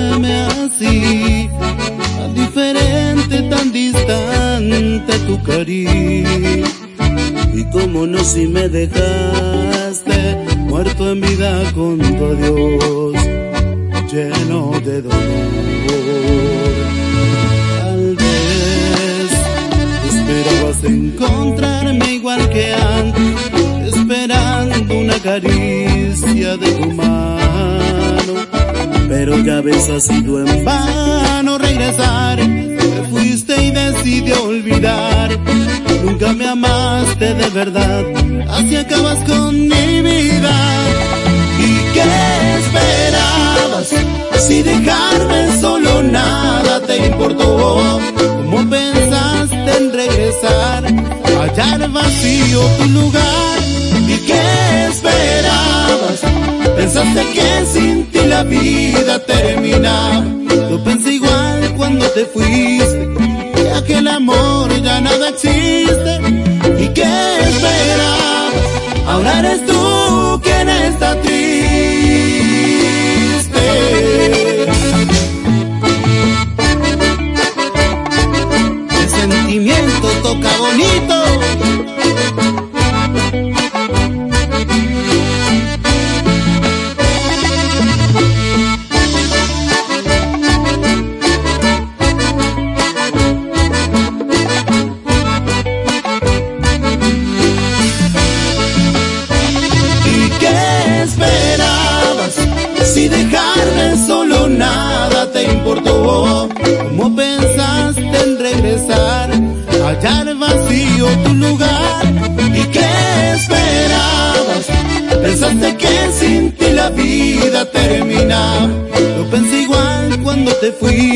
dejarme así, tan diferente, tan distante tu cariño. Y cómo no, si me dejaste muerto en vida con tu adiós, lleno de dolor. Tal vez esperabas encontrarme igual que antes, esperando una caricia de tu mano, pero ya ves, ha sido en vano regresar. Te fuiste y decidí olvidar. Nunca me amaste de verdad, así acabas con mi vida. ¿Y qué esperabas? Si dejarme solo nada te importó. ¿Cómo pensaste en regresar, hallar vacío tu lugar? ¿Y qué esperabas? Pensaste que sin ti la vida terminaba. Yo pensé igual cuando te fuiste, que aquel amor ya nada existe. ¿Y qué esperabas? Ahora eres tú quien está triste. El sentimiento toca bonito. Si dejarme solo nada te importó. ¿Cómo pensaste en regresar, hallar vacío tu lugar? ¿Y qué esperabas? Pensaste que sin ti la vida terminaba. Yo pensé igual cuando te fui,